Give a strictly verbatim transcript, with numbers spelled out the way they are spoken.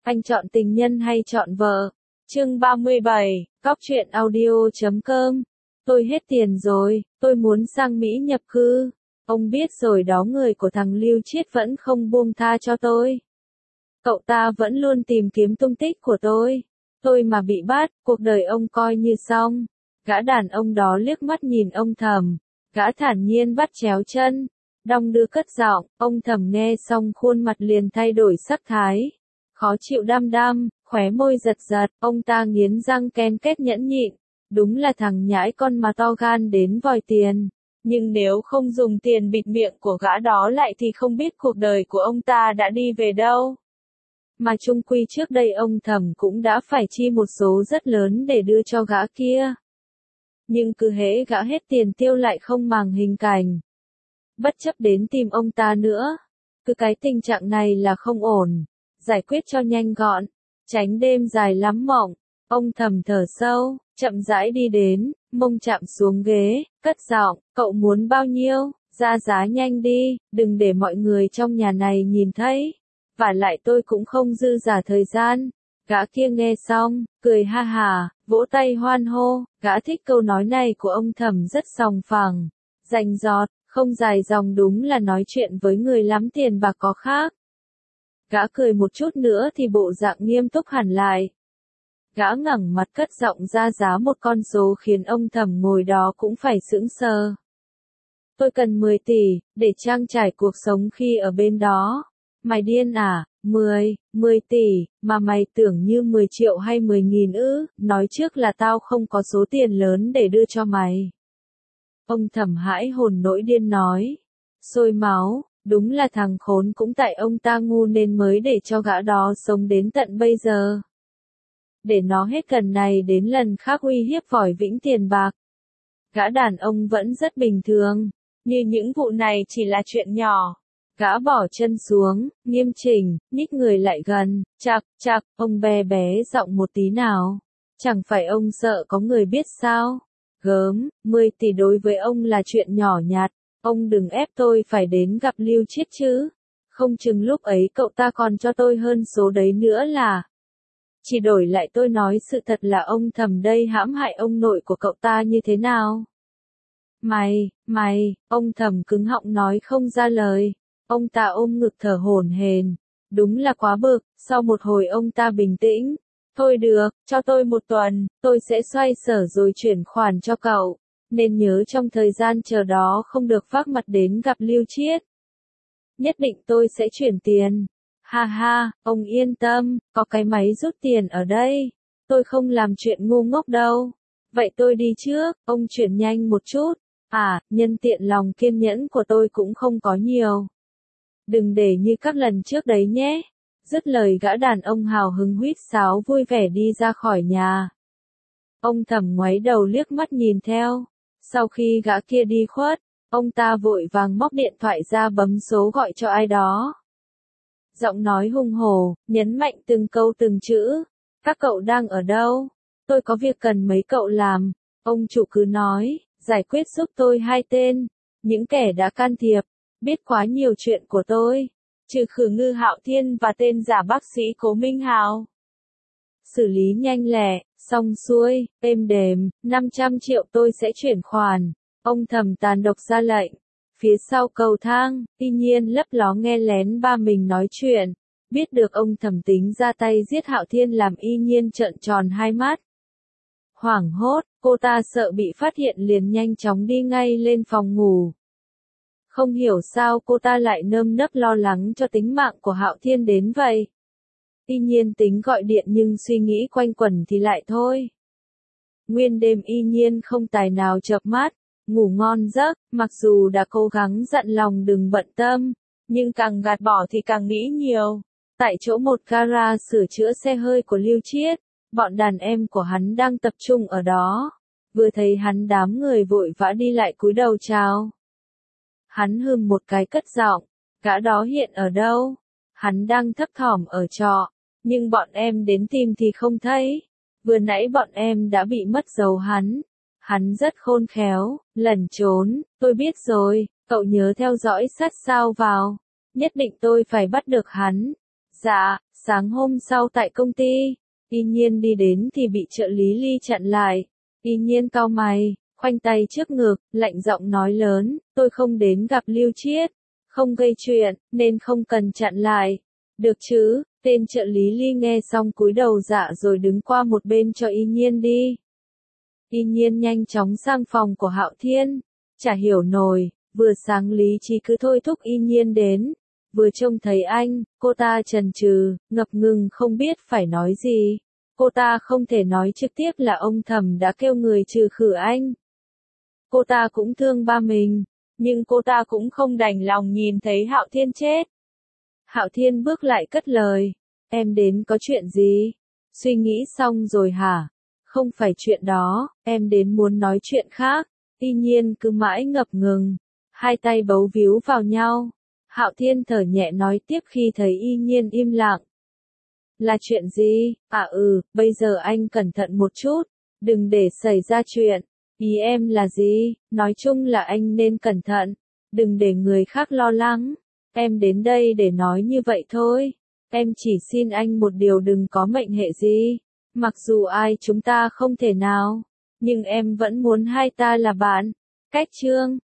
Anh chọn tình nhân hay chọn vợ? Chương ba mươi bảy, cóc truyện audio chấm com. Tôi hết tiền rồi, tôi muốn sang Mỹ nhập cư. Ông biết rồi đó, người của thằng Lưu Chiết vẫn không buông tha cho tôi. Cậu ta vẫn luôn tìm kiếm tung tích của tôi. Tôi mà bị bắt, cuộc đời ông coi như xong. Gã đàn ông đó liếc mắt nhìn ông Thẩm. Gã thản nhiên bắt chéo chân. Đong đưa cất giọng, ông Thẩm nghe xong khuôn mặt liền thay đổi sắc thái. Khó chịu đăm đăm, khóe môi giật giật, ông ta nghiến răng ken két nhẫn nhịn. Đúng là thằng nhãi con mà to gan đến vòi tiền. Nhưng nếu không dùng tiền bịt miệng của gã đó lại thì không biết cuộc đời của ông ta đã đi về đâu. Mà chung quy trước đây ông Thẩm cũng đã phải chi một số rất lớn để đưa cho gã kia. Nhưng cứ hễ gã hết tiền tiêu lại không màng hình cảnh. Bất chấp đến tìm ông ta nữa. Cứ cái tình trạng này là không ổn. Giải quyết cho nhanh gọn. Tránh đêm dài lắm mộng. Ông Thẩm thở sâu, chậm rãi đi đến, mông chạm xuống ghế, cất giọng, cậu muốn bao nhiêu, ra giá nhanh đi, đừng để mọi người trong nhà này nhìn thấy. Và lại tôi cũng không dư giả thời gian. Gã kia nghe xong, cười ha hà, vỗ tay hoan hô, gã thích câu nói này của ông Thẩm rất sòng phẳng, rành rọt, không dài dòng, đúng là nói chuyện với người lắm tiền bạc có khác. Gã cười một chút nữa thì bộ dạng nghiêm túc hẳn lại. Gã ngẩng mặt cất giọng ra giá một con số khiến ông Thẩm ngồi đó cũng phải sững sờ. Tôi cần mười tỷ, để trang trải cuộc sống khi ở bên đó. Mày điên à, mười, mười tỷ, mà mày tưởng như mười triệu hay mười nghìn ư, nói trước là tao không có số tiền lớn để đưa cho mày. Ông Thẩm hãi hồn nỗi điên nói. Sôi máu, đúng là thằng khốn cũng tại ông ta ngu nên mới để cho gã đó sống đến tận bây giờ. Để nó hết lần này đến lần khác uy hiếp vòi vĩnh tiền bạc. Gã đàn ông vẫn rất bình thường, như những vụ này chỉ là chuyện nhỏ. Gã bỏ chân xuống, nghiêm chỉnh, nhích người lại gần, chạc, chạc, ông bé bé giọng một tí nào. Chẳng phải ông sợ có người biết sao? Gớm, mười tỷ đối với ông là chuyện nhỏ nhặt, ông đừng ép tôi phải đến gặp Lưu Chiết chứ. Không chừng lúc ấy cậu ta còn cho tôi hơn số đấy nữa là. Chỉ đổi lại tôi nói sự thật là ông Thẩm đây hãm hại ông nội của cậu ta như thế nào? Mày, mày, ông Thẩm cứng họng nói không ra lời. Ông ta ôm ngực thở hổn hển, đúng là quá bực. Sau một hồi ông ta bình tĩnh, thôi được, cho tôi một tuần, tôi sẽ xoay sở rồi chuyển khoản cho cậu, nên nhớ trong thời gian chờ đó không được vác mặt đến gặp Lưu Chiết. Nhất định tôi sẽ chuyển tiền. Ha ha, ông yên tâm, có cái máy rút tiền ở đây, tôi không làm chuyện ngu ngốc đâu. Vậy tôi đi trước, ông chuyển nhanh một chút. À, nhân tiện lòng kiên nhẫn của tôi cũng không có nhiều. Đừng để như các lần trước đấy nhé. Dứt lời gã đàn ông hào hứng huýt sáo vui vẻ đi ra khỏi nhà. Ông Thẩm ngoáy đầu liếc mắt nhìn theo. Sau khi gã kia đi khuất, ông ta vội vàng móc điện thoại ra bấm số gọi cho ai đó. Giọng nói hùng hổ, nhấn mạnh từng câu từng chữ. Các cậu đang ở đâu? Tôi có việc cần mấy cậu làm. Ông chủ cứ nói, giải quyết giúp tôi hai tên. Những kẻ đã can thiệp, biết quá nhiều chuyện của tôi. Trừ Khử Ngư Hạo Thiên và tên giả bác sĩ Cố Minh Hào. Xử lý nhanh lẹ, xong xuôi, êm đềm, năm trăm triệu tôi sẽ chuyển khoản. Ông Thẩm tàn độc ra lệnh. Phía sau cầu thang, Y Nhiên lấp ló nghe lén ba mình nói chuyện. Biết được ông Thẩm tính ra tay giết Hạo Thiên làm Y Nhiên trợn tròn hai mắt. Hoảng hốt, cô ta sợ bị phát hiện liền nhanh chóng đi ngay lên phòng ngủ. Không hiểu sao cô ta lại nơm nớp lo lắng cho tính mạng của Hạo Thiên đến vậy. Y Nhiên tính gọi điện nhưng suy nghĩ quanh quẩn thì lại thôi. Nguyên đêm Y Nhiên không tài nào chợp mắt, ngủ ngon giấc, mặc dù đã cố gắng dặn lòng đừng bận tâm, nhưng càng gạt bỏ thì càng nghĩ nhiều. Tại chỗ một gara sửa chữa xe hơi của Lưu Chiết, bọn đàn em của hắn đang tập trung ở đó. Vừa thấy hắn đám người vội vã đi lại cúi đầu chào. Hắn hừm một cái cất giọng, gã đó hiện ở đâu? Hắn đang thấp thỏm ở trọ, nhưng bọn em đến tìm thì không thấy. Vừa nãy bọn em đã bị mất dấu hắn. Hắn rất khôn khéo, lẩn trốn, tôi biết rồi, cậu nhớ theo dõi sát sao vào. Nhất định tôi phải bắt được hắn. Dạ, Sáng hôm sau tại công ty, Y Nhiên đi đến thì bị trợ lý Ly chặn lại. Y Nhiên cau mày, khoanh tay trước ngực, lạnh giọng nói lớn, tôi không đến gặp Lưu Chiết, không gây chuyện, nên không cần chặn lại. Được chứ, tên trợ lý Ly nghe xong cúi đầu dạ rồi đứng qua một bên cho Y Nhiên đi. Y Nhiên nhanh chóng sang phòng của Hạo Thiên, chả hiểu nổi, vừa sáng lý trí cứ thôi thúc Y Nhiên đến, vừa trông thấy anh, cô ta chần chừ, ngập ngừng không biết phải nói gì. Cô ta không thể nói trực tiếp là ông Thẩm đã kêu người trừ khử anh. Cô ta cũng thương ba mình, nhưng cô ta cũng không đành lòng nhìn thấy Hạo Thiên chết. Hạo Thiên bước lại cất lời, em đến có chuyện gì? Suy nghĩ xong rồi hả? Không phải chuyện đó, em đến muốn nói chuyện khác. Y Nhiên cứ mãi ngập ngừng, hai tay bấu víu vào nhau. Hạo Thiên thở nhẹ nói tiếp khi thấy Y Nhiên im lặng. Là chuyện gì? À ừ, bây giờ anh cẩn thận một chút, đừng để xảy ra chuyện. Ý em là gì? Nói chung là anh nên cẩn thận, đừng để người khác lo lắng. Em đến đây để nói như vậy thôi. Em chỉ xin anh một điều, đừng có mệnh hệ gì. Mặc dù ai chúng ta không thể nào, nhưng em vẫn muốn hai ta là bạn. Cách chương